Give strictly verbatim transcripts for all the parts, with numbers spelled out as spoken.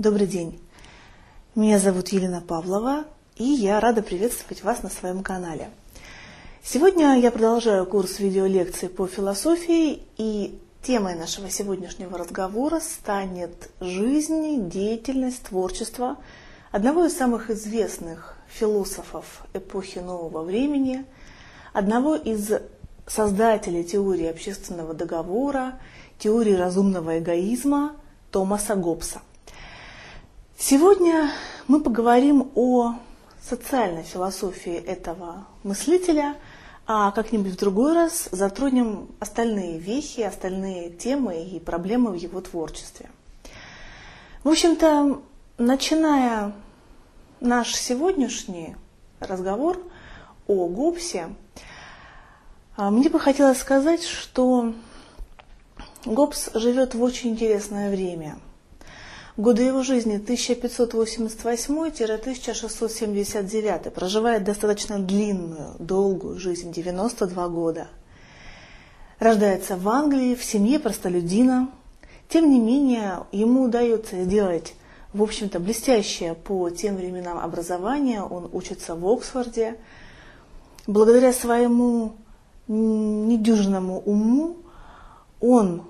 Добрый день, меня зовут Елена Павлова, и я рада приветствовать вас на своем канале. Сегодня я продолжаю курс видеолекций по философии, и темой нашего сегодняшнего разговора станет жизнь, деятельность, творчество одного из самых известных философов эпохи нового времени, одного из создателей теории общественного договора, теории разумного эгоизма Томаса Гоббса. Сегодня мы поговорим о социальной философии этого мыслителя, а как-нибудь в другой раз затронем остальные вехи, остальные темы и проблемы в его творчестве. В общем-то, начиная наш сегодняшний разговор о Гоббсе, мне бы хотелось сказать, что Гоббс живет в очень интересное время. Годы его жизни тысяча пятьсот восемьдесят восьмой — тысяча шестьсот семьдесят девятый, проживает достаточно длинную, долгую жизнь, девяносто два года. Рождается в Англии, в семье простолюдина. Тем не менее, ему удается сделать, в общем-то, блестящее по тем временам образование. Он учится в Оксфорде. Благодаря своему недюжинному уму он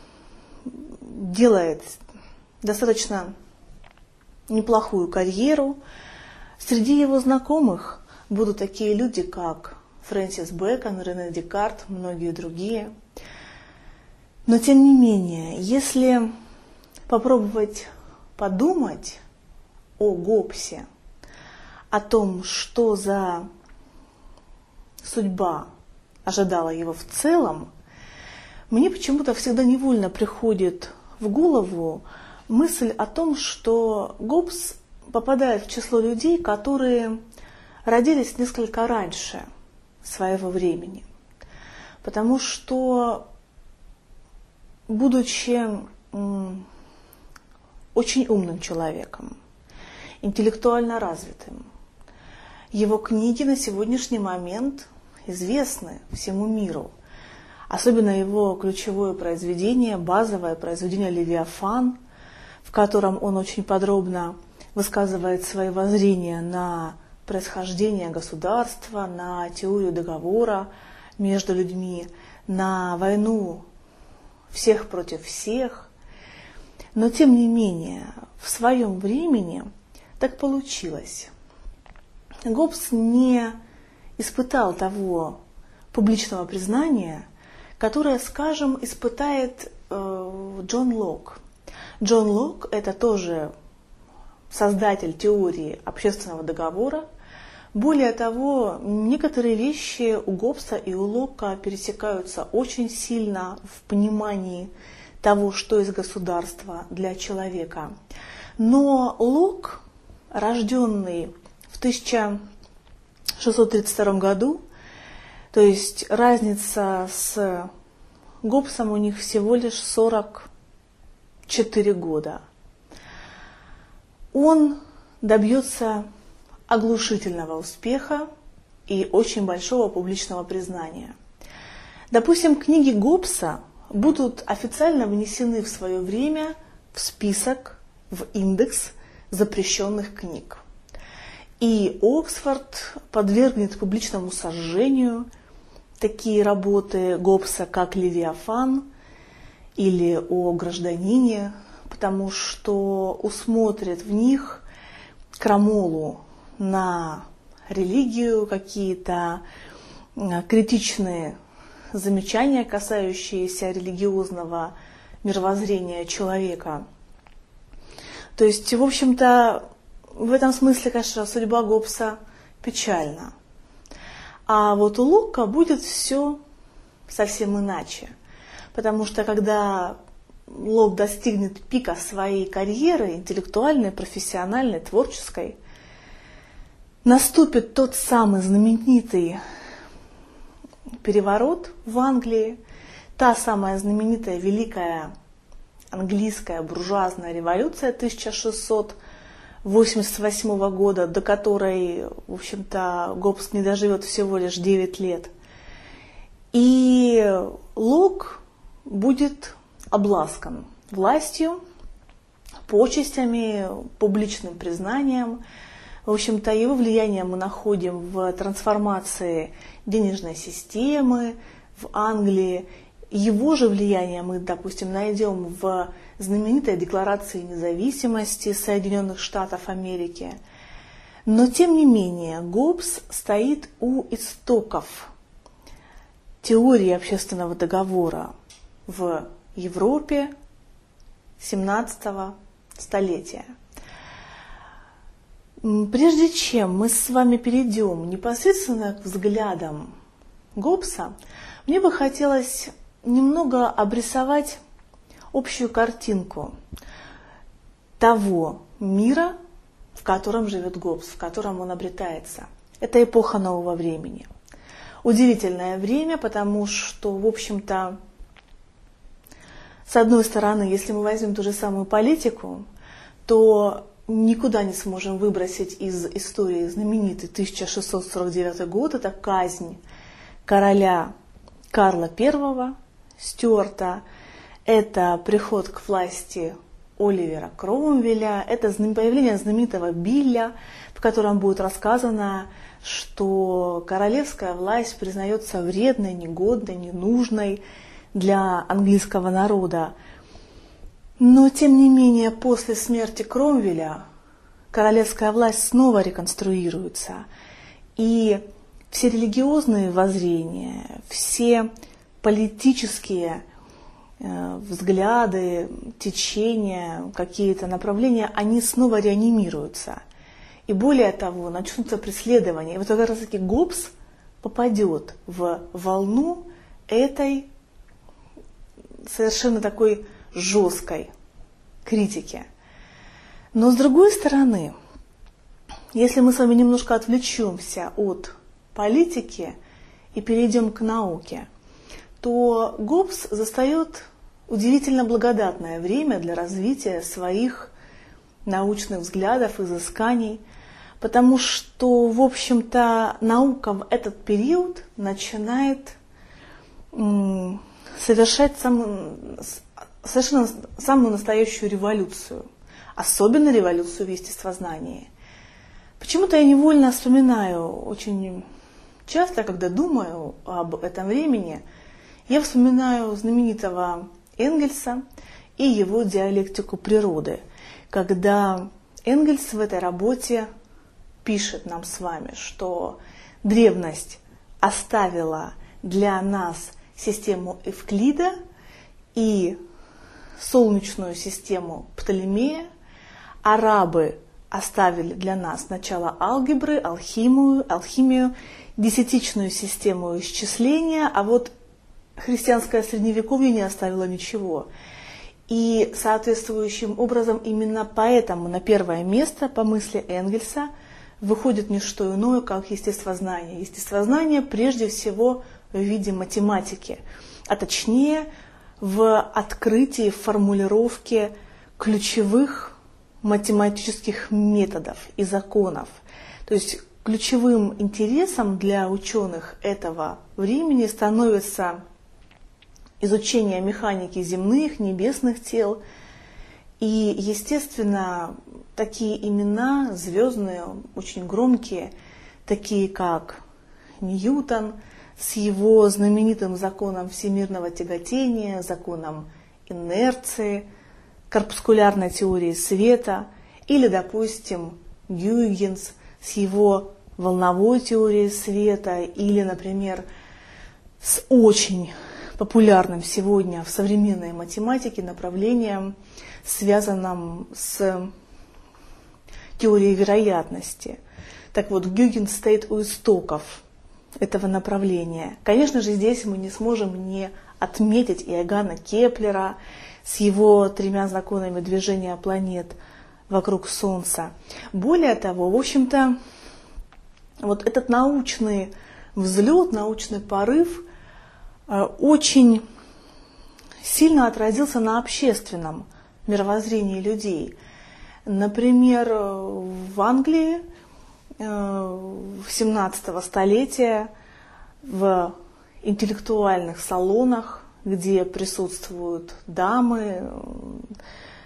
делает достаточно неплохую карьеру. Среди его знакомых будут такие люди, как Фрэнсис Бэкон, Рене Декарт, многие другие. Но тем не менее, если попробовать подумать о Гоббсе, о том, что за судьба ожидала его в целом, мне почему-то всегда невольно приходит в голову мысль о том, что Гоббс попадает в число людей, которые родились несколько раньше своего времени. Потому что, будучи очень умным человеком, интеллектуально развитым, его книги на сегодняшний момент известны всему миру. Особенно его ключевое произведение, базовое произведение «Левиафан», в котором он очень подробно высказывает свои воззрения на происхождение государства, на теорию договора между людьми, на войну всех против всех. Но тем не менее, в своем времени так получилось. Гоббс не испытал того публичного признания, которое, скажем, испытает э, Джон Лок. Джон Лок – это тоже создатель теории общественного договора. Более того, некоторые вещи у Гоббса и у Лока пересекаются очень сильно в понимании того, что есть государство для человека. Но Лок, рожденный в тысяча шестьсот тридцать втором году, то есть разница с Гоббсом у них всего лишь сорок четыре года. Он добьется оглушительного успеха и очень большого публичного признания. Допустим, книги Гоббса будут официально внесены в свое время в список, в индекс запрещенных книг. И Оксфорд подвергнет публичному сожжению такие работы Гоббса, как «Левиафан» или «О гражданине», потому что усмотрит в них крамолу на религию, какие-то критичные замечания, касающиеся религиозного мировоззрения человека. То есть, в общем-то, в этом смысле, конечно, судьба Гоббса печальна. А вот у Лока будет все совсем иначе. Потому что когда Лок достигнет пика своей карьеры, интеллектуальной, профессиональной, творческой, наступит тот самый знаменитый переворот в Англии, та самая знаменитая великая английская буржуазная революция тысяча шестьсот восемьдесят восьмого года, до которой, в общем-то, Гоббс не доживет всего лишь девять лет. И Лок будет обласкан властью, почестями, публичным признанием. В общем-то, его влияние мы находим в трансформации денежной системы в Англии. Его же влияние мы, допустим, найдем в знаменитой Декларации независимости Соединенных Штатов Америки. Но, тем не менее, Гоббс стоит у истоков теории общественного договора в Европе семнадцатого столетия. Прежде чем мы с вами перейдем непосредственно к взглядам Гоббса, мне бы хотелось немного обрисовать общую картинку того мира, в котором живет Гоббс, в котором он обретается. Это эпоха нового времени. Удивительное время, потому что, в общем-то, с одной стороны, если мы возьмем ту же самую политику, то никуда не сможем выбросить из истории знаменитый тысяча шестьсот сорок девятый год, это казнь короля Карла Первого Стюарта, это приход к власти Оливера Кромвеля, это появление знаменитого Билля, в котором будет рассказано, что королевская власть признается вредной, негодной, ненужной для английского народа. Но, тем не менее, после смерти Кромвеля королевская власть снова реконструируется. И все религиозные воззрения, все политические э, взгляды, течения, какие-то направления, они снова реанимируются. И более того, начнутся преследования. И вот как раз таки Гоббс попадет в волну этой совершенно такой жесткой критики. Но с другой стороны, если мы с вами немножко отвлечемся от политики и перейдем к науке, то Гоббс застает удивительно благодатное время для развития своих научных взглядов, изысканий, потому что, в общем-то, наука в этот период начинает м, совершать сам, совершенно самую настоящую революцию, особенно революцию в естествознании. Почему-то я невольно вспоминаю очень часто, когда думаю об этом времени, я вспоминаю знаменитого Энгельса и его диалектику природы, когда Энгельс в этой работе пишет нам с вами, что древность оставила для нас систему Эвклида и солнечную систему Птолемея, арабы оставили для нас начало алгебры, алхимию, алхимию, десятичную систему исчисления, а вот христианское средневековье не оставило ничего. И соответствующим образом именно поэтому на первое место, по мысли Энгельса, выходит не что иное, как естествознание. Естествознание прежде всего в виде математики, а точнее в открытии, в формулировке ключевых математических методов и законов. То есть ключевым интересом для ученых этого времени становится изучение механики земных, небесных тел. И, естественно, такие имена звездные, очень громкие, такие как Ньютон с его знаменитым законом всемирного тяготения, законом инерции, корпускулярной теорией света, или, допустим, Гюйгенс с его волновой теорией света, или, например, с очень популярным сегодня в современной математике направлением, связанным с теорией вероятности. Так вот, Гюйгенс стоит у истоков этого направления. Конечно же, здесь мы не сможем не отметить Иоганна Кеплера с его тремя законами движения планет вокруг Солнца. Более того, в общем-то, вот этот научный взлет, научный порыв очень сильно отразился на общественном мировоззрении людей. Например, в Англии семнадцатого столетия в интеллектуальных салонах, где присутствуют дамы,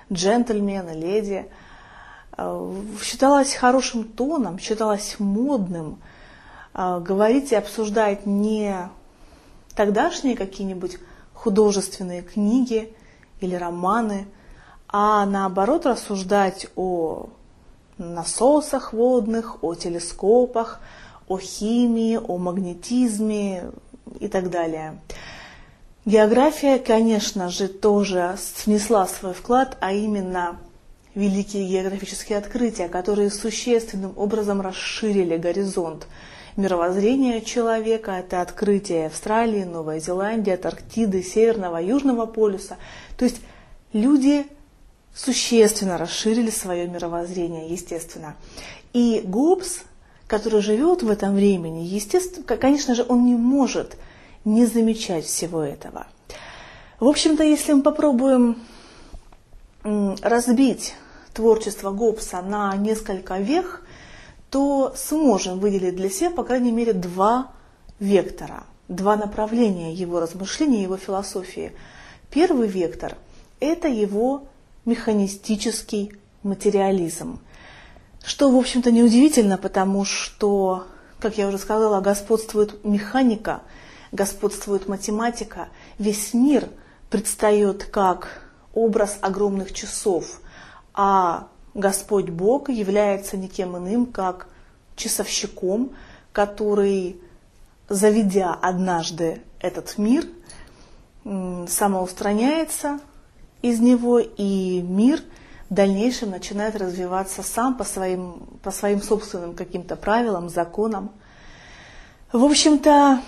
джентльмены, леди. Считалось хорошим тоном, считалось модным говорить и обсуждать не тогдашние какие-нибудь художественные книги или романы, а наоборот рассуждать о насосах водных, о телескопах, о химии, о магнетизме и так далее. География, конечно же, тоже внесла свой вклад, а именно великие географические открытия, которые существенным образом расширили горизонт мировоззрения человека. Это открытие Австралии, Новой Зеландии, Антарктиды, Северного, Южного полюса. То есть люди существенно расширили свое мировоззрение, естественно. И Гоббс, который живет в этом времени, естественно, конечно же, он не может не замечать всего этого. В общем-то, если мы попробуем разбить творчество Гоббса на несколько вех, то сможем выделить для себя, по крайней мере, два вектора, два направления его размышления, его философии. Первый вектор – это его механистический материализм, что, в общем-то, неудивительно, потому что, как я уже сказала, господствует механика, господствует математика, весь мир предстает как образ огромных часов, а Господь Бог является никем иным, как часовщиком, который, заведя однажды этот мир, самоустраняется из него, и мир в дальнейшем начинает развиваться сам по своим, по своим собственным каким-то правилам, законам. В общем-то,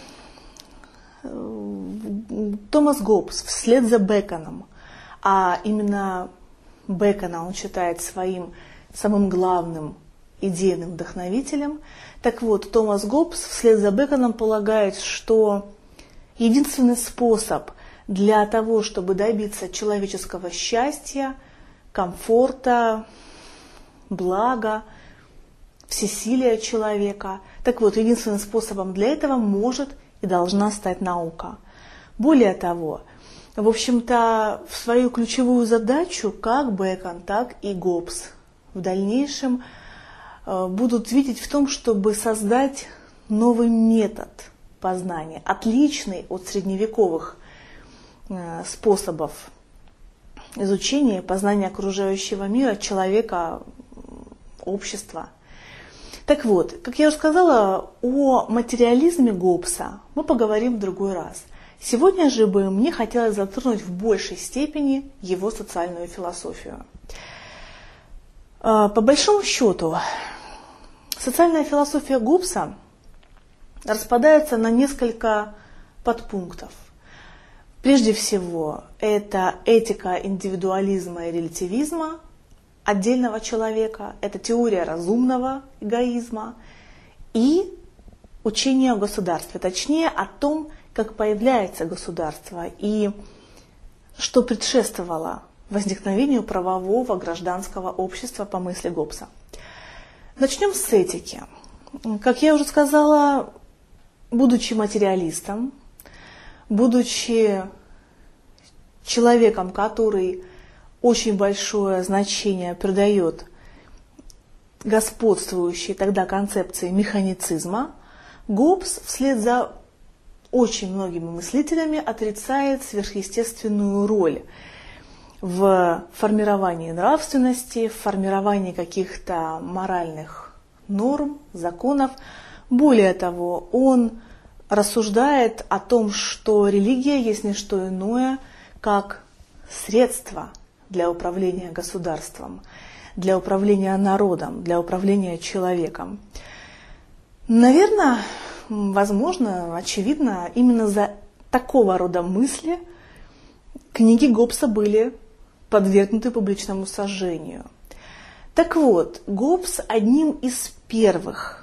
Томас Гоббс вслед за Бэконом, а именно Бэкона он считает своим самым главным идейным вдохновителем. Так вот, Томас Гоббс вслед за Бэконом полагает, что единственный способ для того, чтобы добиться человеческого счастья, комфорта, блага, всесилия человека, так вот, единственным способом для этого может и должна стать наука. Более того, в общем-то, в свою ключевую задачу как Бэкон, так и Гоббс в дальнейшем будут видеть в том, чтобы создать новый метод познания, отличный от средневековых способов изучения и познания окружающего мира, человека, общества. Так вот, как я уже сказала, о материализме Гоббса мы поговорим в другой раз. Сегодня же бы мне хотелось затронуть в большей степени его социальную философию. По большому счету, социальная философия Гоббса распадается на несколько подпунктов. Прежде всего, это этика индивидуализма и релятивизма отдельного человека, это теория разумного эгоизма и учение о государстве, точнее о том, как появляется государство и что предшествовало возникновению правового гражданского общества по мысли Гоббса. Начнем с этики. Как я уже сказала, будучи материалистом, будучи человеком, который очень большое значение придает господствующей тогда концепции механицизма, Гоббс вслед за очень многими мыслителями отрицает сверхъестественную роль в формировании нравственности, в формировании каких-то моральных норм, законов. Более того, он рассуждает о том, что религия есть не что иное, как средство для управления государством, для управления народом, для управления человеком. Наверное, возможно, очевидно, именно за такого рода мысли книги Гоббса были подвергнуты публичному сожжению. Так вот, Гоббс одним из первых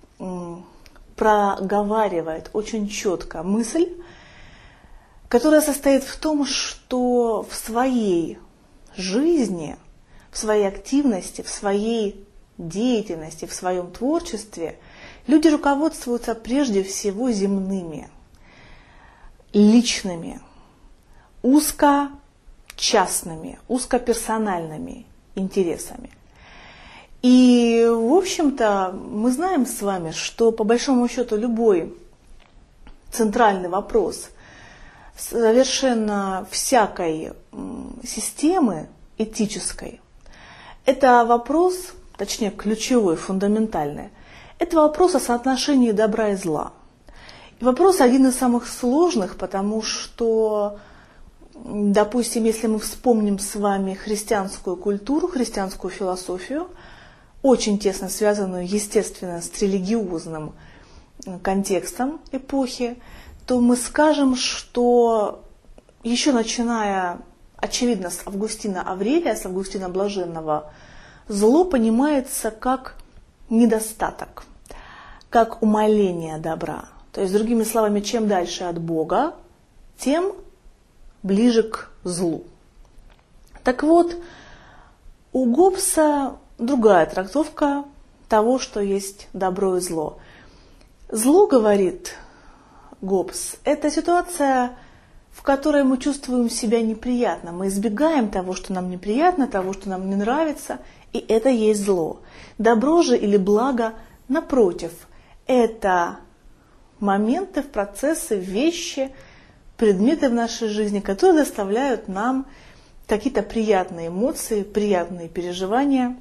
проговаривает очень четко мысль, которая состоит в том, что в своей жизни, в своей активности, в своей деятельности, в своем творчестве люди руководствуются прежде всего земными, личными, узко частными, узкоперсональными интересами. И, в общем-то, мы знаем с вами, что по большому счету любой центральный вопрос совершенно всякой системы этической – это вопрос, точнее ключевой, фундаментальный, это вопрос о соотношении добра и зла. И вопрос один из самых сложных, потому что, допустим, если мы вспомним с вами христианскую культуру, христианскую философию, очень тесно связанную, естественно, с религиозным контекстом эпохи, то мы скажем, что еще начиная, очевидно, с Августина Аврелия, с Августина Блаженного, зло понимается как недостаток, как умаление добра. То есть, другими словами, чем дальше от Бога, тем ближе к злу. Так вот, у Гоббса другая трактовка того, что есть добро и зло. Зло, говорит Гоббс, это ситуация, в которой мы чувствуем себя неприятно. Мы избегаем того, что нам неприятно, того, что нам не нравится, и это есть зло. Добро же или благо, напротив, это моменты, процессы, вещи, предметы в нашей жизни, которые доставляют нам какие-то приятные эмоции, приятные переживания.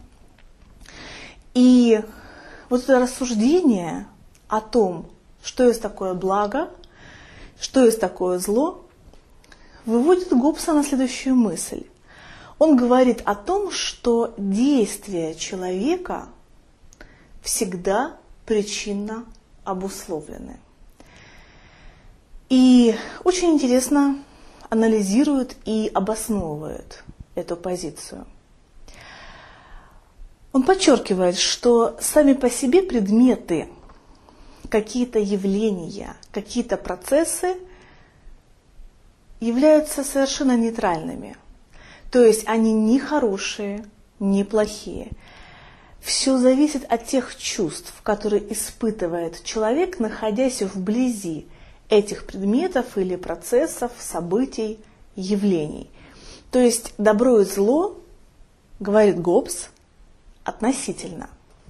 И вот это рассуждение о том, что есть такое благо, что есть такое зло, выводит Гоббса на следующую мысль. Он говорит о том, что действия человека всегда причинно обусловлены. И очень интересно анализирует и обосновывает эту позицию. Он подчеркивает, что сами по себе предметы, какие-то явления, какие-то процессы являются совершенно нейтральными. То есть они не хорошие, не плохие. Все зависит от тех чувств, которые испытывает человек, находясь вблизи этих предметов или процессов, событий, явлений. То есть добро и зло, говорит Гоббс, относительно.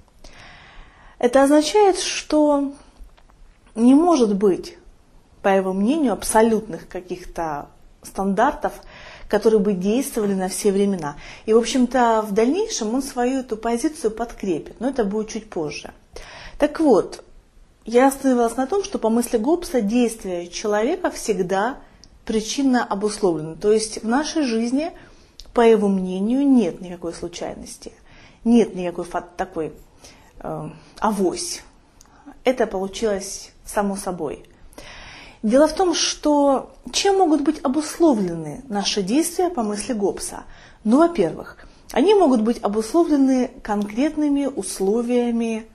Это означает, что не может быть, по его мнению, абсолютных каких-то стандартов, которые бы действовали на все времена. И, в общем-то, в дальнейшем он свою эту позицию подкрепит, но это будет чуть позже. Так вот, я остановилась на том, что по мысли Гоббса действия человека всегда причинно обусловлены. То есть в нашей жизни, по его мнению, нет никакой случайности, нет никакой такой э, авось. Это получилось само собой. Дело в том, что чем могут быть обусловлены наши действия по мысли Гоббса? Ну, во-первых, они могут быть обусловлены конкретными условиями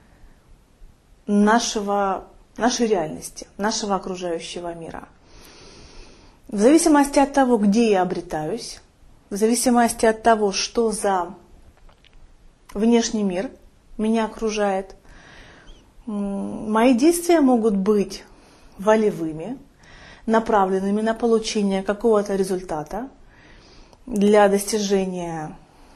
нашего, нашей реальности, нашего окружающего мира. В зависимости от того, где я обретаюсь, в зависимости от того, что за внешний мир меня окружает, мои действия могут быть волевыми, направленными на получение какого-то результата для достижения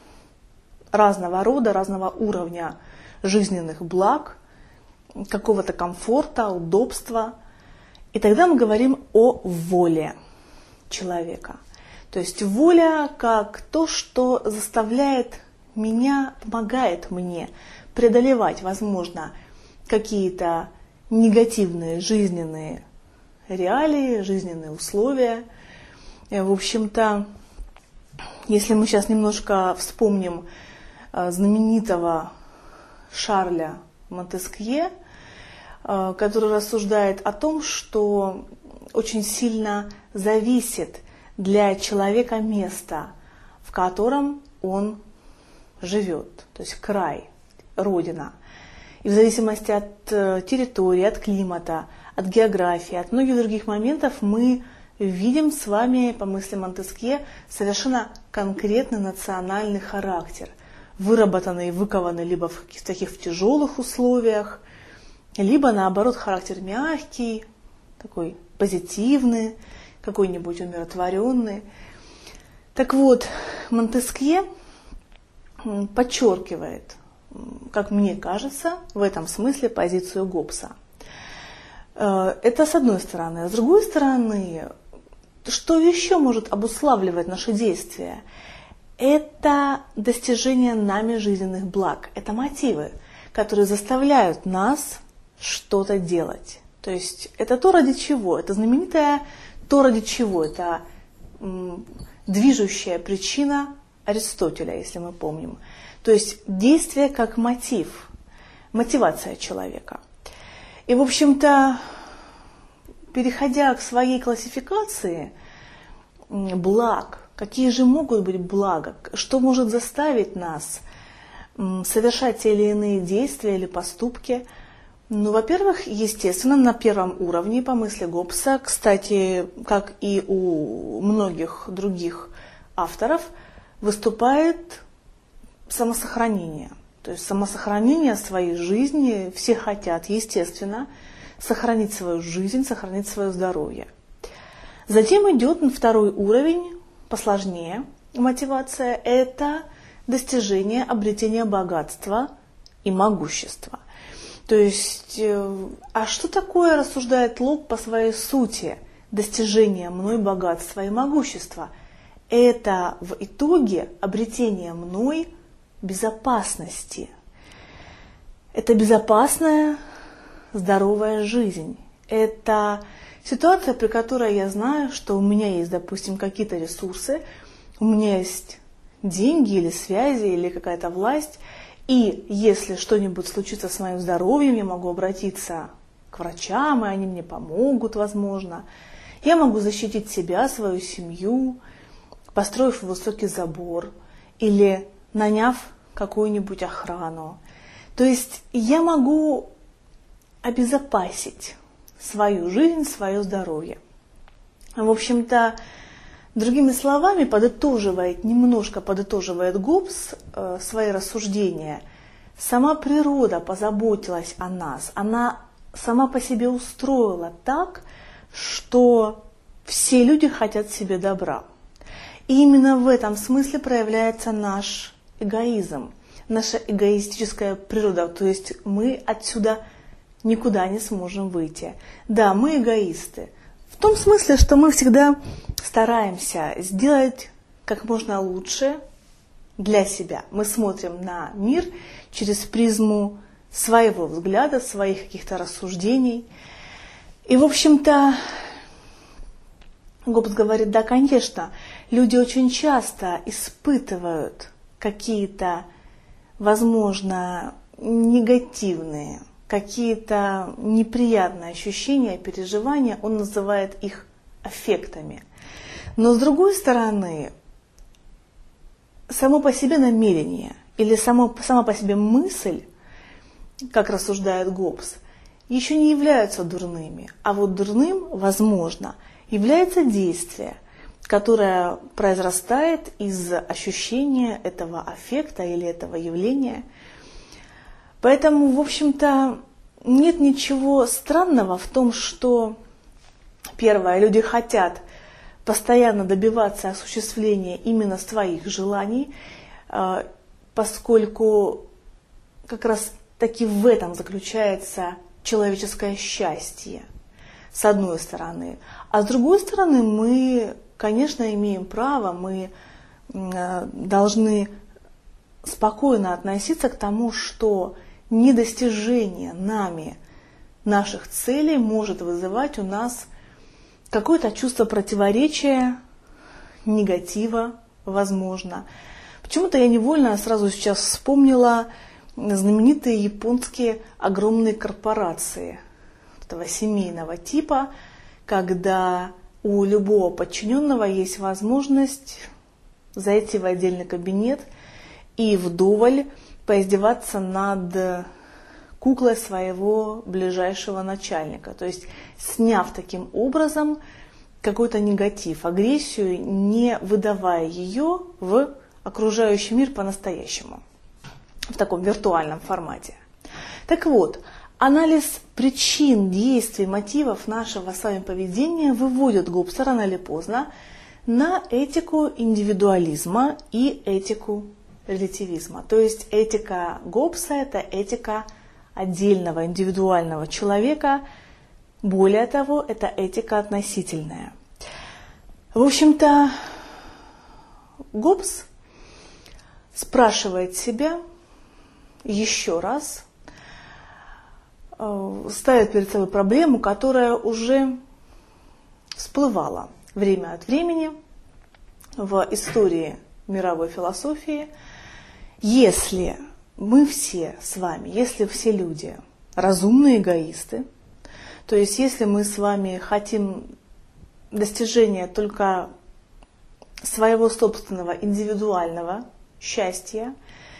разного рода, разного уровня жизненных благ, какого-то комфорта, удобства. И тогда мы говорим о воле человека. То есть воля как то, что заставляет меня, помогает мне преодолевать, возможно, какие-то негативные жизненные реалии, жизненные условия. В общем-то, если мы сейчас немножко вспомним знаменитого Шарля Монтескье, который рассуждает о том, что очень сильно зависит для человека место, в котором он живет, то есть край, родина. И в зависимости от территории, от климата, от географии, от многих других моментов мы видим с вами, по мысли Монтескье, совершенно конкретный национальный характер, выработанный и выкованный либо в таких в тяжелых условиях, либо наоборот характер мягкий, такой позитивный, какой-нибудь умиротворенный. Так вот, Монтескье подчеркивает, как мне кажется, в этом смысле позицию Гоббса. Это с одной стороны. А с другой стороны, что еще может обуславливать наши действия? Это достижение нами жизненных благ. Это мотивы, которые заставляют нас что-то делать. То есть это то, ради чего. Это знаменитое то, ради чего. Это м, движущая причина Аристотеля, если мы помним. То есть действие как мотив, мотивация человека. И, в общем-то, переходя к своей классификации благ, какие же могут быть блага, что может заставить нас совершать те или иные действия или поступки. Ну, во-первых, естественно, на первом уровне, по мысли Гоббса, кстати, как и у многих других авторов, выступает самосохранение. То есть самосохранение своей жизни все хотят, естественно, сохранить свою жизнь, сохранить свое здоровье. Затем идет второй уровень, посложнее мотивация, это достижение, обретение богатства и могущества. То есть, а что такое, рассуждает Лок по своей сути, достижение мной богатства и могущества? Это в итоге обретение мной безопасности. Это безопасная, здоровая жизнь. Это ситуация, при которой я знаю, что у меня есть, допустим, какие-то ресурсы, у меня есть деньги или связи, или какая-то власть, и если что-нибудь случится с моим здоровьем, я могу обратиться к врачам, и они мне помогут, возможно. Я могу защитить себя, свою семью, построив высокий забор или наняв какую-нибудь охрану. То есть я могу обезопасить свою жизнь, свое здоровье. В общем-то, другими словами, подытоживает, немножко подытоживает Гоббс э, свои рассуждения. Сама природа позаботилась о нас, она сама по себе устроила так, что все люди хотят себе добра. И именно в этом смысле проявляется наш эгоизм, наша эгоистическая природа, то есть мы отсюда никуда не сможем выйти. Да, мы эгоисты, в том смысле, что мы всегда стараемся сделать как можно лучше для себя. Мы смотрим на мир через призму своего взгляда, своих каких-то рассуждений. И, в общем-то, Гоббс говорит, да, конечно, люди очень часто испытывают какие-то, возможно, негативные, какие-то неприятные ощущения, переживания, он называет их аффектами. Но с другой стороны, само по себе намерение или само, сама по себе мысль, как рассуждает Гоббс, еще не являются дурными. А вот дурным, возможно, является действие, которое произрастает из ощущения этого аффекта или этого явления. Поэтому, в общем-то, нет ничего странного в том, что, первое, люди хотят постоянно добиваться осуществления именно своих желаний, поскольку как раз таки в этом заключается человеческое счастье, с одной стороны. А с другой стороны, мы, конечно, имеем право, мы должны спокойно относиться к тому, что недостижение нами наших целей может вызывать у нас какое-то чувство противоречия, негатива, возможно. Почему-то я невольно сразу сейчас вспомнила знаменитые японские огромные корпорации этого семейного типа, когда у любого подчиненного есть возможность зайти в отдельный кабинет и вдоволь поиздеваться над куклой своего ближайшего начальника. То есть сняв таким образом какой-то негатив, агрессию, не выдавая ее в окружающий мир по-настоящему, в таком виртуальном формате. Так вот, анализ причин, действий, мотивов нашего с вами поведения выводит Гоббса рано или поздно на этику индивидуализма и этику релятивизма. То есть этика Гоббса – это этика отдельного индивидуального человека, более того, это этика относительная. В общем-то, Гоббс спрашивает себя еще раз, ставит перед собой проблему, которая уже всплывала время от времени в истории мировой философии. Если мы все с вами, если все люди разумные эгоисты, то есть если мы с вами хотим достижения только своего собственного индивидуального счастья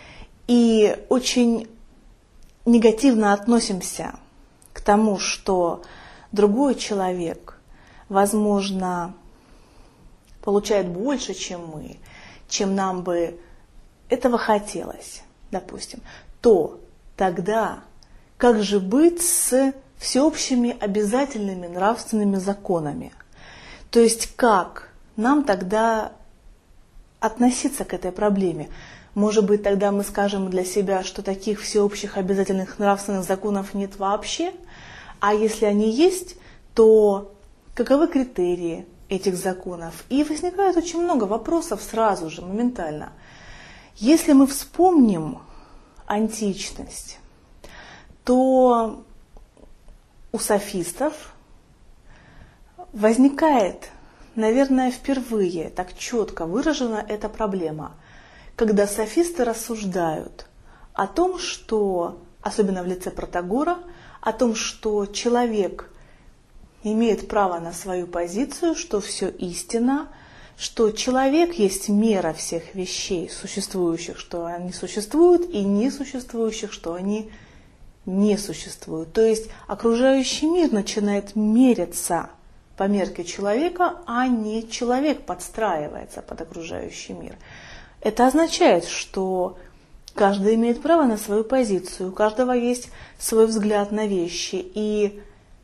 и очень негативно относимся к тому, что другой человек, возможно, получает больше, чем мы, чем нам бы этого хотелось, допустим, то тогда как же быть с всеобщими обязательными нравственными законами? То есть как нам тогда относиться к этой проблеме? Может быть, тогда мы скажем для себя, что таких всеобщих обязательных нравственных законов нет вообще, а если они есть, то каковы критерии этих законов? И возникает очень много вопросов сразу же, моментально. Если мы вспомним античность, то у софистов возникает, наверное, впервые так четко выражена эта проблема, когда софисты рассуждают о том, что, особенно в лице Протагора, о том, что человек имеет право на свою позицию, что все истина, что человек есть мера всех вещей существующих, что они существуют, и несуществующих, что они не существуют. То есть окружающий мир начинает меряться по мерке человека, а не человек подстраивается под окружающий мир. Это означает, что каждый имеет право на свою позицию, у каждого есть свой взгляд на вещи. И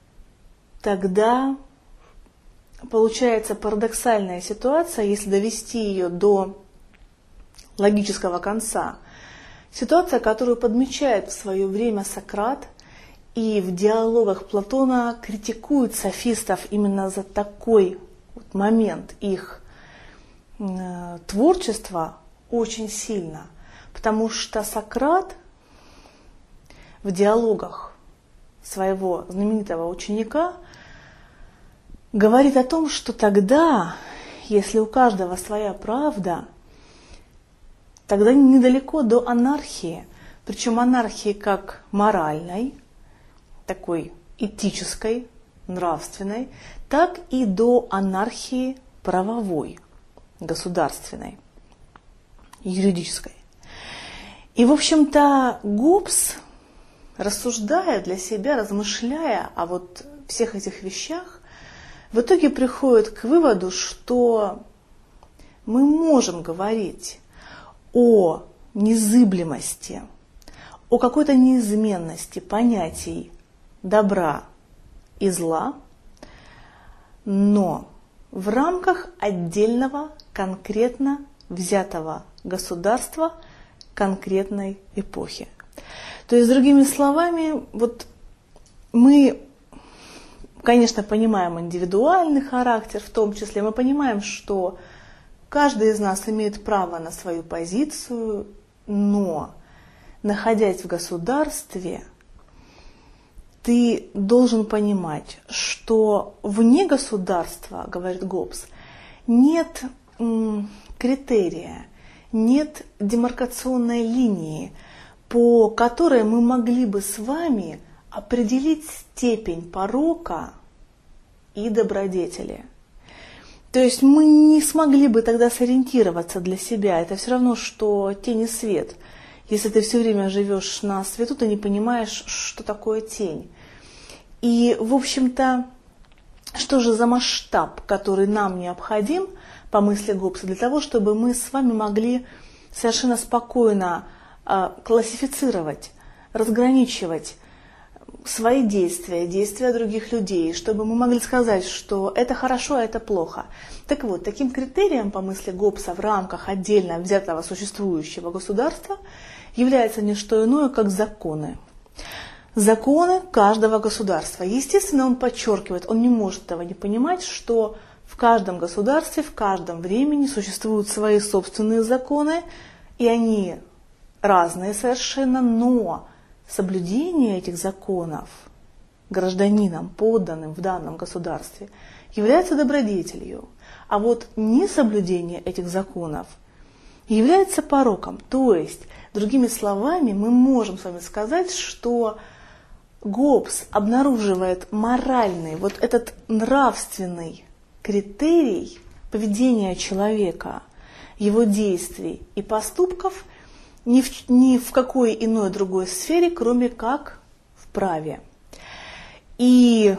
тогда получается парадоксальная ситуация, если довести ее до логического конца. Ситуация, которую подмечает в свое время Сократ и в диалогах Платона критикует софистов именно за такой вот момент их э, творчества очень сильно. Потому что Сократ в диалогах своего знаменитого ученика говорит о том, что тогда, если у каждого своя правда, тогда недалеко до анархии, причем анархии как моральной, такой этической, нравственной, так и до анархии правовой, государственной, юридической. И, в общем-то, Гоббс, рассуждая для себя, размышляя о вот всех этих вещах, в итоге приходит к выводу, что мы можем говорить о незыблемости, о какой-то неизменности понятий добра и зла, но в рамках отдельного конкретно взятого государства конкретной эпохи. То есть, другими словами, вот мы, конечно, понимаем индивидуальный характер, в том числе мы понимаем, что каждый из нас имеет право на свою позицию, но, находясь в государстве, ты должен понимать, что вне государства, говорит Гоббс, нет м, критерия, нет демаркационной линии, по которой мы могли бы с вами определить степень порока и добродетели. То есть мы не смогли бы тогда сориентироваться для себя. Это все равно, что тень и свет. Если ты все время живешь на свету, ты не понимаешь, что такое тень. И, в общем-то, что же за масштаб, который нам необходим, по мысли Гоббса, для того, чтобы мы с вами могли совершенно спокойно э, классифицировать, разграничивать свои действия, действия других людей, чтобы мы могли сказать, что это хорошо, а это плохо. Так вот, таким критерием, по мысли Гоббса, в рамках отдельно взятого существующего государства является не что иное, как законы. Законы каждого государства. Естественно, он подчеркивает, он не может этого не понимать, что в каждом государстве, в каждом времени существуют свои собственные законы, и они разные совершенно, но соблюдение этих законов гражданином, подданным в данном государстве, является добродетелью. А вот несоблюдение этих законов является пороком. То есть, другими словами, мы можем с вами сказать, что Гоббс обнаруживает моральный, вот этот нравственный критерий поведения человека, его действий и поступков ни в, ни в какой иной другой сфере, кроме как в праве. И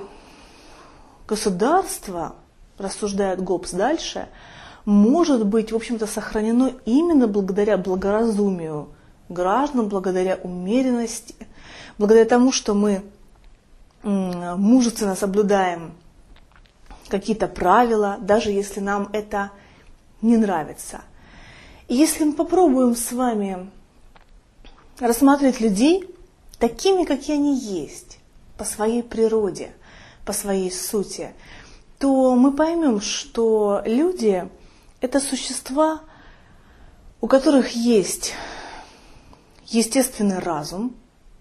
государство, рассуждает Гоббс дальше, может быть, в общем-то, сохранено именно благодаря благоразумию граждан, благодаря умеренности, благодаря тому, что мы мужественно соблюдаем какие-то правила, даже если нам это не нравится. И если мы попробуем с вами рассмотреть людей такими, какие они есть, по своей природе, по своей сути, то мы поймем, что люди – это существа, у которых есть естественный разум,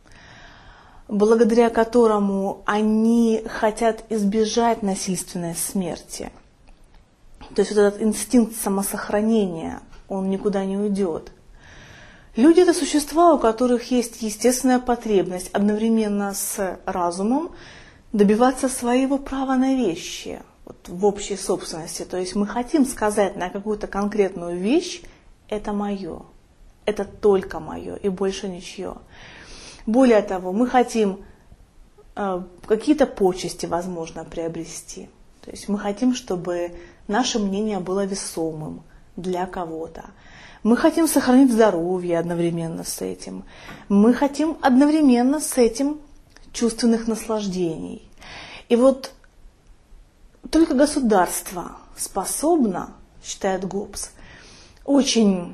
благодаря которому они хотят избежать насильственной смерти. То есть вот этот инстинкт самосохранения, он никуда не уйдет. Люди – это существа, у которых есть естественная потребность одновременно с разумом добиваться своего права на вещи вот, в общей собственности. То есть мы хотим сказать на какую-то конкретную вещь «это мое», «это только мое» и больше ничье. Более того, мы хотим э, какие-то почести, возможно, приобрести. То есть мы хотим, чтобы наше мнение было весомым для кого-то. Мы хотим сохранить здоровье одновременно с этим. Мы хотим одновременно с этим чувственных наслаждений. И вот только государство способно, считает Гоббс, очень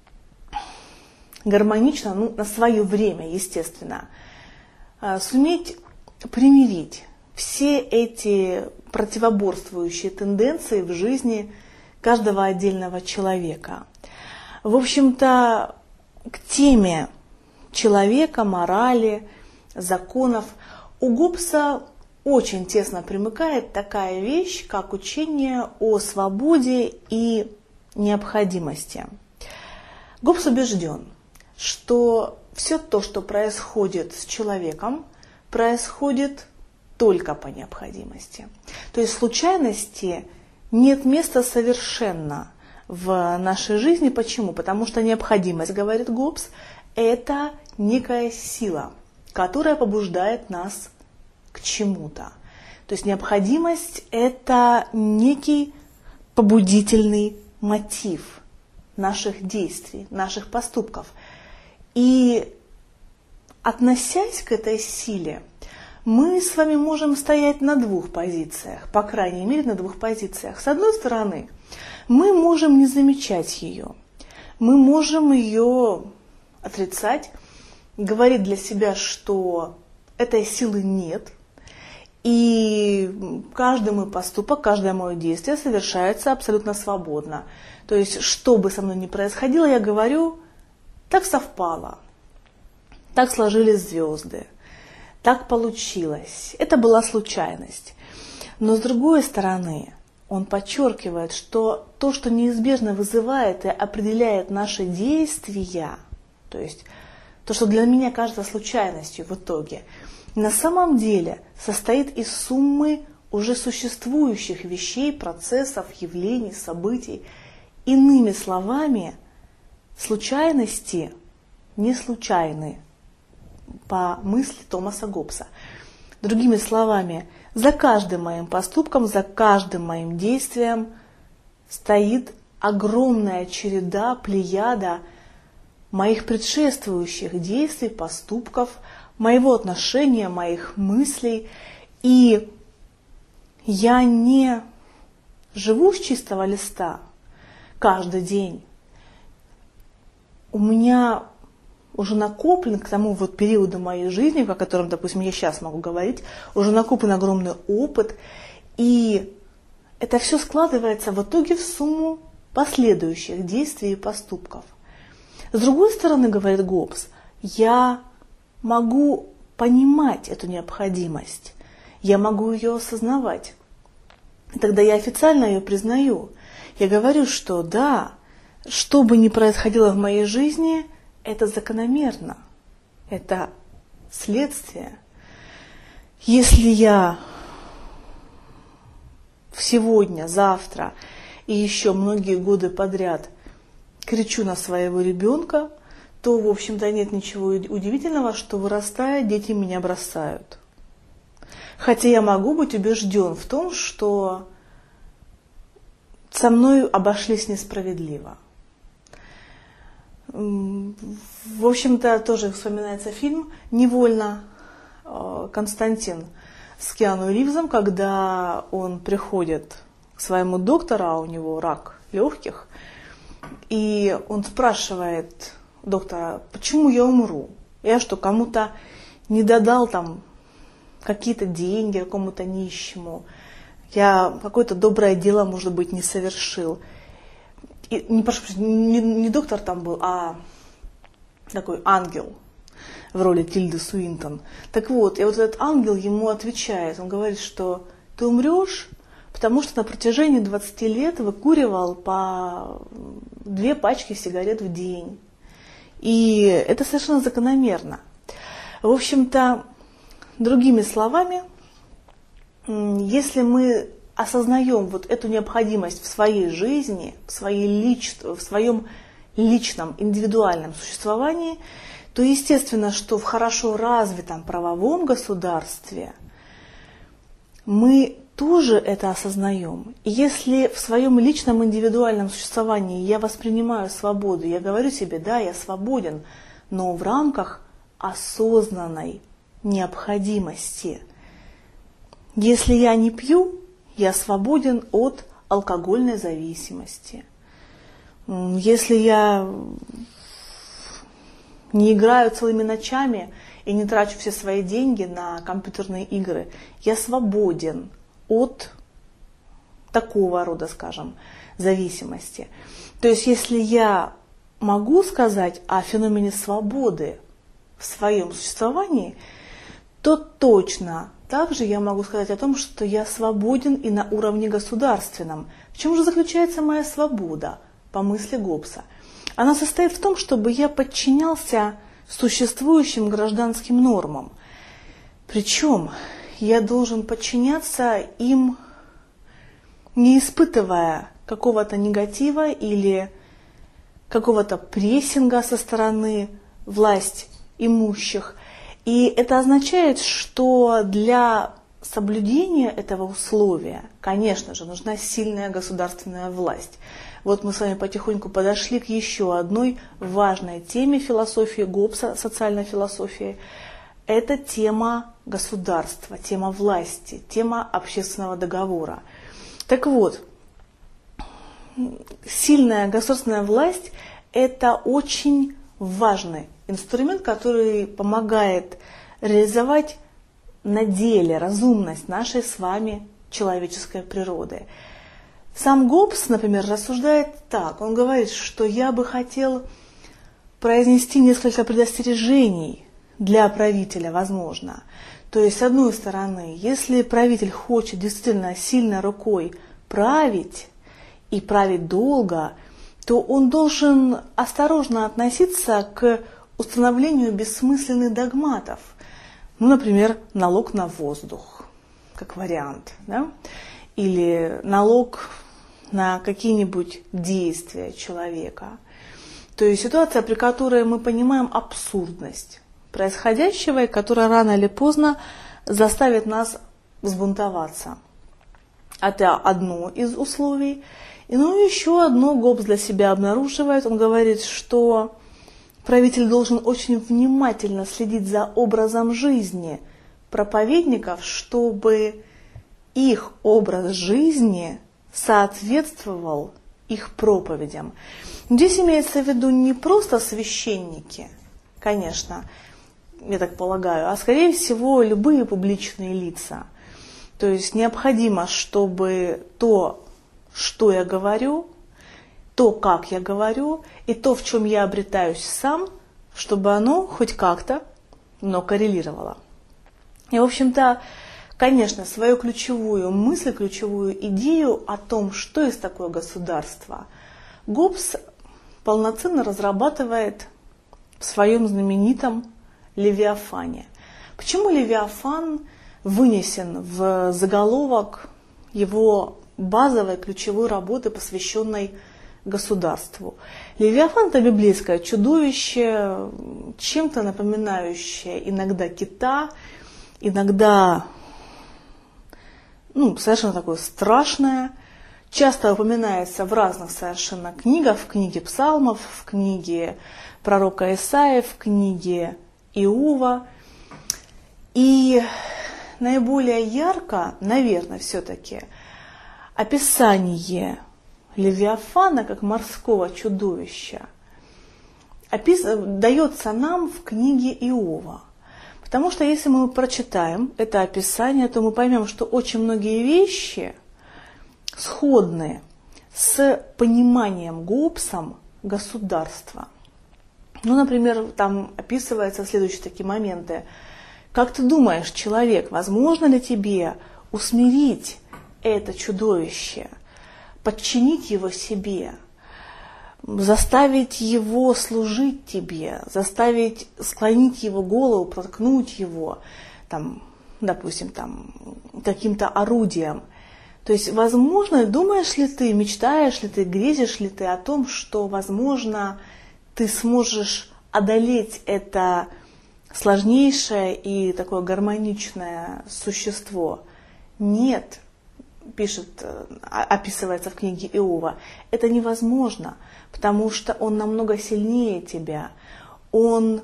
гармонично, ну, на свое время, естественно, суметь примирить все эти противоборствующие тенденции в жизни каждого отдельного человека. В общем-то, к теме человека, морали, законов у Гоббса очень тесно примыкает такая вещь, как учение о свободе и необходимости. Гоббс убежден, что все то, что происходит с человеком, происходит только по необходимости. То есть случайности нет места совершенно в нашей жизни. Почему? Потому что необходимость, говорит Гоббс, это некая сила, которая побуждает нас к чему-то. То есть необходимость – это некий побудительный мотив наших действий, наших поступков. И относясь к этой силе, мы с вами можем стоять на двух позициях, по крайней мере на двух позициях. С одной стороны, мы можем не замечать ее, мы можем ее отрицать, говорить для себя, что этой силы нет, и каждый мой поступок, каждое мое действие совершается абсолютно свободно. То есть, что бы со мной ни происходило, я говорю, так совпало, так сложились звезды, так получилось. Это была случайность. Но с другой стороны, он подчеркивает, что то, что неизбежно вызывает и определяет наши действия, то есть то, что для меня кажется случайностью в итоге, на самом деле состоит из суммы уже существующих вещей, процессов, явлений, событий. Иными словами, случайности не случайны, по мысли Томаса Гоббса. Другими словами, за каждым моим поступком, за каждым моим действием стоит огромная череда, плеяда моих предшествующих действий, поступков, моего отношения, моих мыслей. И я не живу с чистого листа каждый день. У меня уже накоплен к тому вот периоду моей жизни, о котором, допустим, я сейчас могу говорить, уже накоплен огромный опыт, и это все складывается в итоге в сумму последующих действий и поступков. С другой стороны, говорит Гоббс, я могу понимать эту необходимость, я могу ее осознавать. И тогда я официально ее признаю. Я говорю, что да, что бы ни происходило в моей жизни, это закономерно, это следствие. Если я сегодня, завтра и еще многие годы подряд кричу на своего ребенка, то, в общем-то, нет ничего удивительного, что, вырастая, дети меня бросают. Хотя я могу быть убежден в том, что со мной обошлись несправедливо. В общем-то, тоже вспоминается фильм невольно «Константин» с Киану Ривзом, когда он приходит к своему доктору, а у него рак легких, и он спрашивает доктора, почему я умру? Я что, кому-то не додал там какие-то деньги, какому-то нищему? Я какое-то доброе дело, может быть, не совершил? И, не, прошу, не, не доктор там был, а такой ангел в роли Тильды Суинтон. Так вот, и вот этот ангел ему отвечает, он говорит, что ты умрешь, потому что на протяжении двадцати лет выкуривал по две пачки сигарет в день. И это совершенно закономерно. В общем-то, другими словами, если мы осознаем вот эту необходимость в своей жизни, в, своей лич... в своем личном, индивидуальном существовании, то естественно, что в хорошо развитом правовом государстве мы тоже это осознаем. И если в своем личном индивидуальном существовании я воспринимаю свободу, я говорю себе, да, я свободен, но в рамках осознанной необходимости. Если я не пью, я свободен от алкогольной зависимости. Если я не играю целыми ночами и не трачу все свои деньги на компьютерные игры, я свободен от такого рода, скажем, зависимости. То есть, если я могу сказать о феномене свободы в своем существовании, то точно также я могу сказать о том, что я свободен и на уровне государственном. В чем же заключается моя свобода, по мысли Гоббса? Она состоит в том, чтобы я подчинялся существующим гражданским нормам. Причем я должен подчиняться им, не испытывая какого-то негатива или какого-то прессинга со стороны власть имущих. И это означает, что для соблюдения этого условия, конечно же, нужна сильная государственная власть. Вот мы с вами потихоньку подошли к еще одной важной теме философии Гоббса, социальной философии. Это тема государства, тема власти, тема общественного договора. Так вот, сильная государственная власть – это очень важный инструмент, который помогает реализовать на деле разумность нашей с вами человеческой природы. Сам Гоббс, например, рассуждает так. Он говорит, что я бы хотел произнести несколько предостережений для правителя, возможно. То есть, с одной стороны, если правитель хочет действительно сильной рукой править и править долго, то он должен осторожно относиться к установлению бессмысленных догматов. Ну, например, налог на воздух, как вариант, да? Или налог на какие-нибудь действия человека. То есть ситуация, при которой мы понимаем абсурдность происходящего, и которая рано или поздно заставит нас взбунтоваться. Это одно из условий. И ну еще одно Гоббс для себя обнаруживает. Он говорит, что правитель должен очень внимательно следить за образом жизни проповедников, чтобы их образ жизни соответствовал их проповедям. Здесь имеется в виду не просто священники, конечно, я так полагаю, а скорее всего любые публичные лица. То есть необходимо, чтобы то, что я говорю, то, как я говорю, и то, в чем я обретаюсь сам, чтобы оно хоть как-то, но коррелировало. И, в общем-то, конечно, свою ключевую мысль, ключевую идею о том, что есть такое государство, Гоббс полноценно разрабатывает в своем знаменитом «Левиафане». Почему «Левиафан» вынесен в заголовок его базовой ключевой работы, посвященной государству? Левиафан – это библейское чудовище, чем-то напоминающее иногда кита, иногда ну, совершенно такое страшное, часто упоминается в разных совершенно книгах, в книге Псалмов, в книге пророка Исаии, в книге Иова. И наиболее ярко, наверное, все-таки описание Левиафана как морского чудовища опис... дается нам в книге Иова. Потому что если мы прочитаем это описание, то мы поймем, что очень многие вещи сходны с пониманием Гоббсом государства. Ну, например, там описываются следующие такие моменты. Как ты думаешь, человек, возможно ли тебе усмирить это чудовище, подчинить его себе, заставить его служить тебе, заставить склонить его голову, проткнуть его, там, допустим, там, каким-то орудием? То есть, возможно, думаешь ли ты, мечтаешь ли ты, грезишь ли ты о том, что, возможно, ты сможешь одолеть это сложнейшее и такое гармоничное существо? Нет, пишет, описывается в книге Иова, это невозможно, потому что он намного сильнее тебя. Он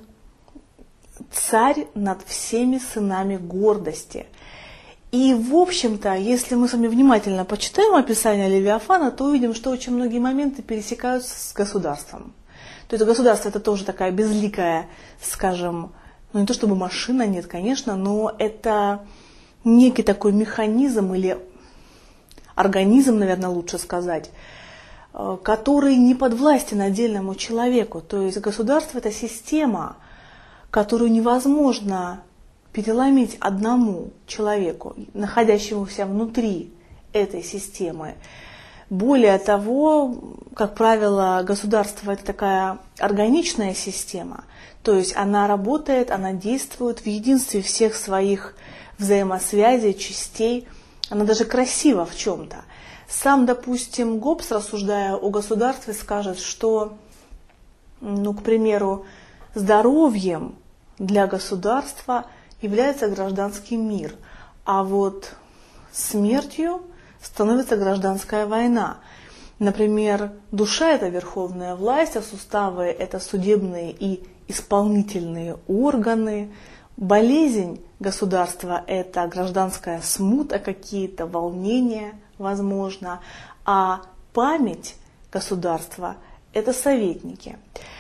царь над всеми сынами гордости. И, в общем-то, если мы с вами внимательно почитаем описание Левиафана, то увидим, что очень многие моменты пересекаются с государством. То есть государство – это тоже такая безликая, скажем, ну не то чтобы машина, нет, конечно, но это некий такой механизм или организм, наверное, лучше сказать, который не подвластен отдельному человеку. То есть государство – это система, которую невозможно переломить одному человеку, находящемуся внутри этой системы. Более того, как правило, государство – это такая органичная система, то есть она работает, она действует в единстве всех своих взаимосвязей, частей, она даже красива в чем-то. Сам, допустим, Гоббс, рассуждая о государстве, скажет, что, ну, к примеру, здоровьем для государства является гражданский мир, а вот смертью становится гражданская война. Например, душа – это верховная власть, а суставы – это судебные и исполнительные органы. Болезнь государства – это гражданская смута, какие-то волнения, возможно, а память государства – это советники.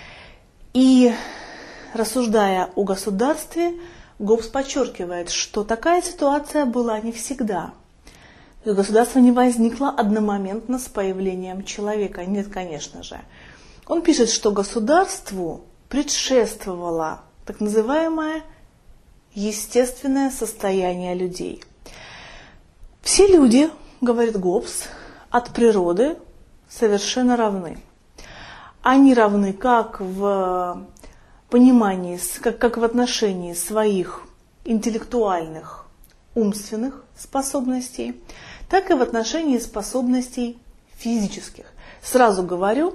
И рассуждая о государстве, Гоббс подчеркивает, что такая ситуация была не всегда. Государство не возникло одномоментно с появлением человека. Нет, конечно же. Он пишет, что государству предшествовало так называемое естественное состояние людей. Все люди, говорит Гоббс, от природы совершенно равны. Они равны как в понимании, как, как в отношении своих интеллектуальных, умственных способностей, так и в отношении способностей физических. Сразу говорю,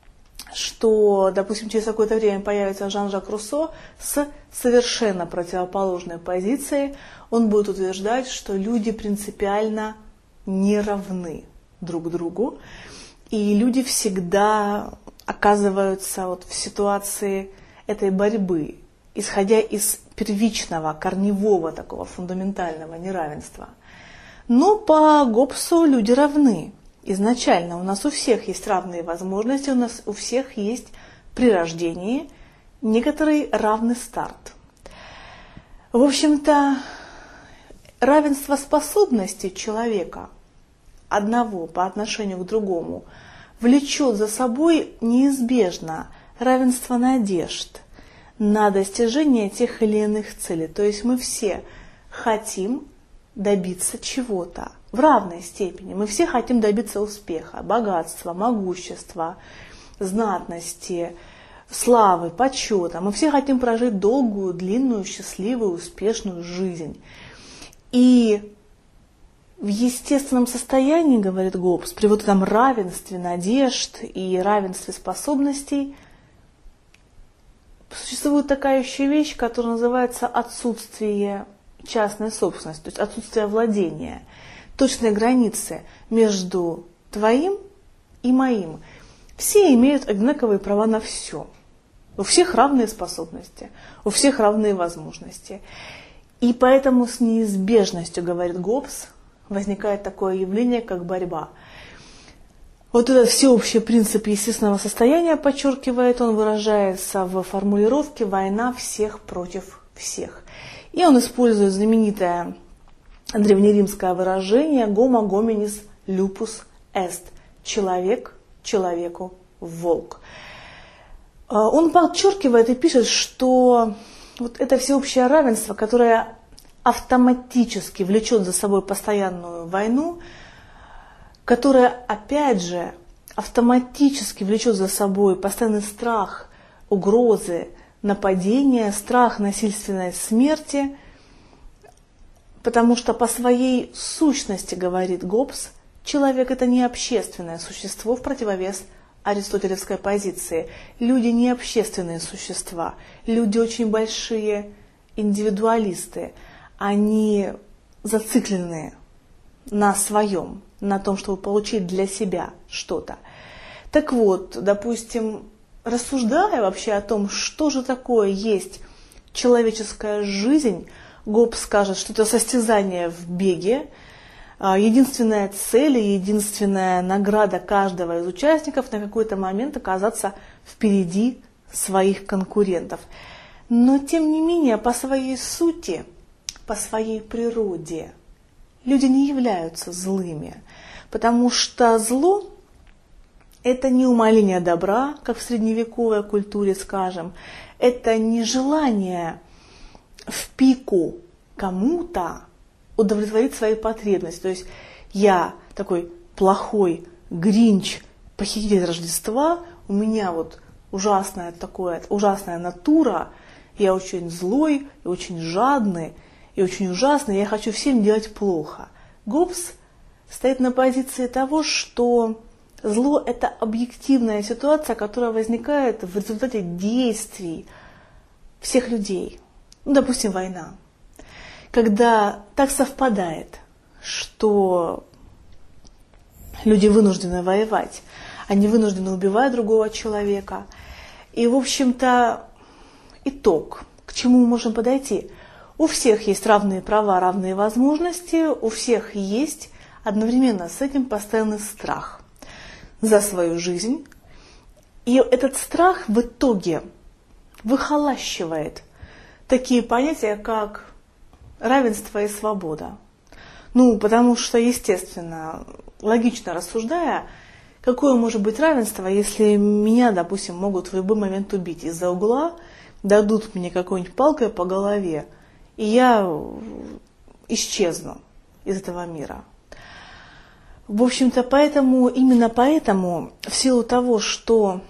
что, допустим, через какое-то время появится Жан-Жак Руссо с совершенно противоположной позицией. Он будет утверждать, что люди принципиально не равны друг другу, и люди всегда оказываются вот в ситуации этой борьбы, исходя из первичного, корневого такого фундаментального неравенства. Но по Гоббсу люди равны. Изначально у нас у всех есть равные возможности, у нас у всех есть при рождении некоторый равный старт. В общем-то, равенство способностей человека одного по отношению к другому влечет за собой неизбежно равенство надежд на достижение тех или иных целей. То есть мы все хотим добиться чего-то в равной степени. Мы все хотим добиться успеха, богатства, могущества, знатности, славы, почета. Мы все хотим прожить долгую, длинную, счастливую, успешную жизнь. И в естественном состоянии, говорит Гоббс, при вот этом равенстве надежд и равенстве способностей существует такая еще вещь, которая называется отсутствие частной собственности, то есть отсутствие владения, точной границы между твоим и моим. Все имеют одинаковые права на все. У всех равные способности, у всех равные возможности. И поэтому с неизбежностью, говорит Гоббс, возникает такое явление, как борьба. Вот этот всеобщий принцип естественного состояния, подчеркивает он, выражается в формулировке «война всех против всех». И он использует знаменитое древнеримское выражение «homo hominis lupus est» – «человек человеку волк». Он подчеркивает и пишет, что вот это всеобщее равенство, которое автоматически влечет за собой постоянную войну, которая, опять же, автоматически влечет за собой постоянный страх, угрозы, нападения, страх насильственной смерти, потому что по своей сущности, говорит Гоббс, человек – это не общественное существо в противовес аристотелевской позиции. Люди не общественные существа, люди очень большие индивидуалисты, они зациклены на своем, на том, чтобы получить для себя что-то. Так вот, допустим, рассуждая вообще о том, что же такое есть человеческая жизнь, Гоббс скажет, что это состязание в беге, единственная цель и единственная награда каждого из участников на какой-то момент оказаться впереди своих конкурентов. Но, тем не менее, по своей сути, по своей природе, люди не являются злыми, потому что зло – это не умаление добра, как в средневековой культуре, скажем, это не желание в пику кому-то удовлетворить свои потребности. То есть я такой плохой гринч, похититель Рождества, у меня вот ужасная, такое, ужасная натура, я очень злой и очень жадный, и очень ужасный, я хочу всем делать плохо. Гоббс стоит на позиции того, что зло – это объективная ситуация, которая возникает в результате действий всех людей. Ну, допустим, война. Когда так совпадает, что люди вынуждены воевать, они вынуждены убивать другого человека. И, в общем-то, итог, к чему мы можем подойти? У всех есть равные права, равные возможности, у всех есть одновременно с этим постоянный страх за свою жизнь. И этот страх в итоге выхолащивает такие понятия, как равенство и свобода. Ну, потому что, естественно, логично рассуждая, какое может быть равенство, если меня, допустим, могут в любой момент убить из-за угла, дадут мне какой-нибудь палкой по голове, и я исчезну из этого мира. В общем-то, поэтому, именно поэтому, в силу того, что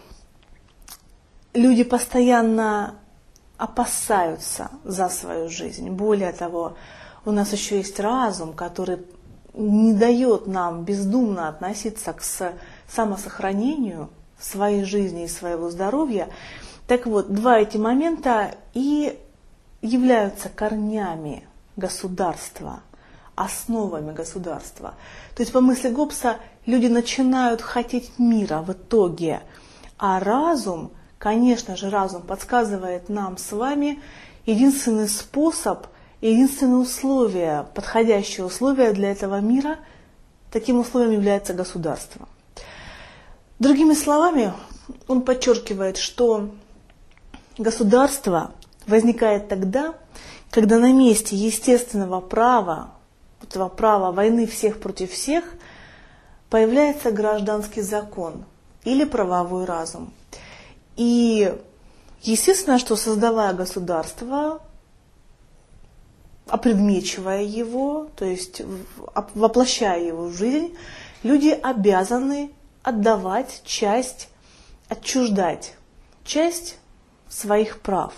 люди постоянно опасаются за свою жизнь, более того, у нас еще есть разум, который не дает нам бездумно относиться к самосохранению своей жизни и своего здоровья. Так вот, два эти момента и являются корнями государства, основами государства. То есть, по мысли Гоббса, люди начинают хотеть мира в итоге, а разум, конечно же, разум подсказывает нам с вами единственный способ, единственное условие, подходящее условие для этого мира. Таким условием является государство. Другими словами, он подчеркивает, что государство возникает тогда, когда на месте естественного права, этого права войны всех против всех, появляется гражданский закон или правовой разум. И естественно, что создавая государство, опредмечивая его, то есть воплощая его в жизнь, люди обязаны отдавать часть, отчуждать часть своих прав.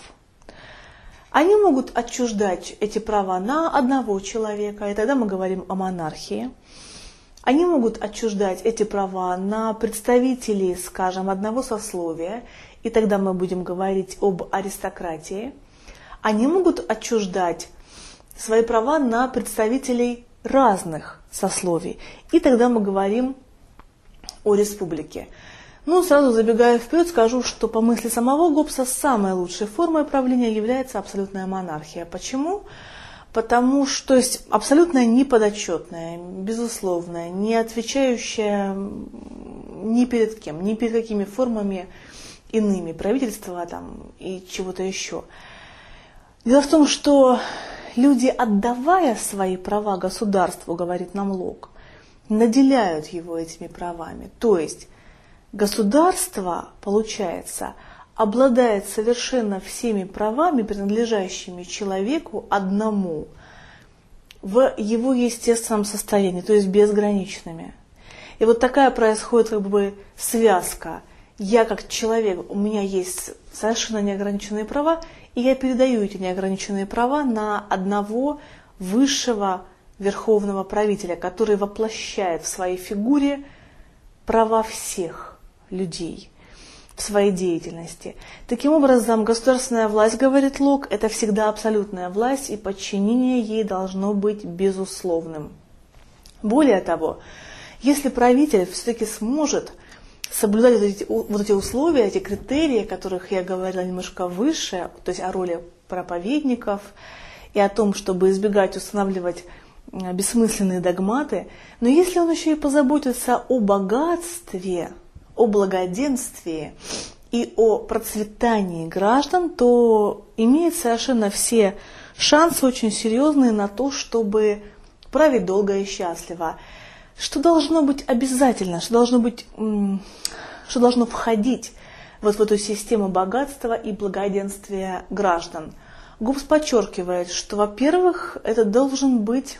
Они могут отчуждать эти права на одного человека, и тогда мы говорим о монархии. Они могут отчуждать эти права на представителей, скажем, одного сословия, и тогда мы будем говорить об аристократии. Они могут отчуждать свои права на представителей разных сословий, и тогда мы говорим о республике. Ну, сразу забегая вперед, скажу, что по мысли самого Гоббса самой лучшей формой правления является абсолютная монархия. Почему? Потому что, то есть, абсолютно неподотчетная, безусловная, не отвечающая ни перед кем, ни перед какими формами иными, правительства там и чего-то еще. Дело в том, что люди, отдавая свои права государству, говорит нам Лок, наделяют его этими правами. То есть, государство, получается, обладает совершенно всеми правами, принадлежащими человеку одному, в его естественном состоянии, то есть безграничными. И вот такая происходит как бы связка. Я как человек, у меня есть совершенно неограниченные права, и я передаю эти неограниченные права на одного высшего верховного правителя, который воплощает в своей фигуре права всех людей в своей деятельности. Таким образом, государственная власть, говорит Лок, это всегда абсолютная власть, и подчинение ей должно быть безусловным. Более того, если правитель все-таки сможет соблюдать вот эти, вот эти условия, эти критерии, о которых я говорила немножко выше, то есть о роли проповедников и о том, чтобы избегать устанавливать бессмысленные догматы, но если он еще и позаботится о богатстве, о благоденствии и о процветании граждан, то имеет совершенно все шансы очень серьезные на то, чтобы править долго и счастливо. Что должно быть обязательно, что должно быть, что должно входить вот в эту систему богатства и благоденствия граждан? Гоббс подчеркивает, что, во-первых, это должен быть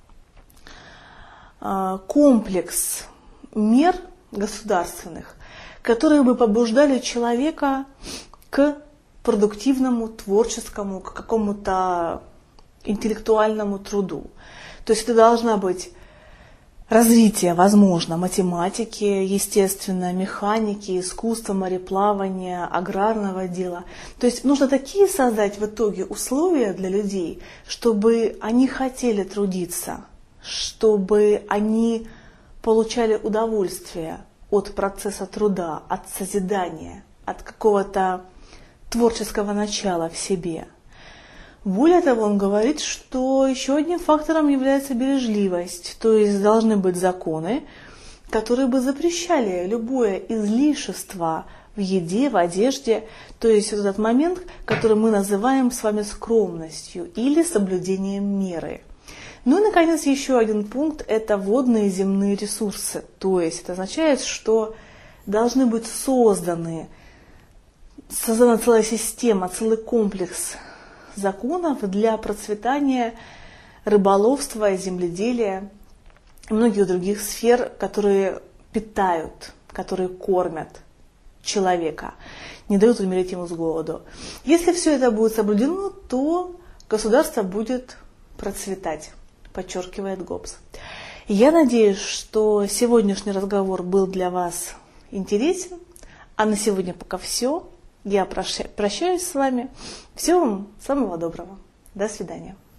комплекс мер государственных, которые бы побуждали человека к продуктивному, творческому, к какому-то интеллектуальному труду. То есть это должна быть развитие, возможно, математики, естественно, механики, искусства, мореплавания, аграрного дела. То есть нужно такие создать в итоге условия для людей, чтобы они хотели трудиться, чтобы они получали удовольствие от процесса труда, от созидания, от какого-то творческого начала в себе. Более того, он говорит, что еще одним фактором является бережливость, то есть должны быть законы, которые бы запрещали любое излишество в еде, в одежде, то есть этот момент, который мы называем с вами скромностью или соблюдением меры. Ну и, наконец, еще один пункт – это водные земные ресурсы, то есть это означает, что должны быть созданы, создана целая система, целый комплекс законов для процветания рыболовства, земледелия и многих других сфер, которые питают, которые кормят человека, не дают умереть ему с голоду. Если все это будет соблюдено, то государство будет процветать, подчеркивает Гоббс. Я надеюсь, что сегодняшний разговор был для вас интересен. А на сегодня пока все. Я прощаюсь с вами. Всего вам самого доброго. До свидания.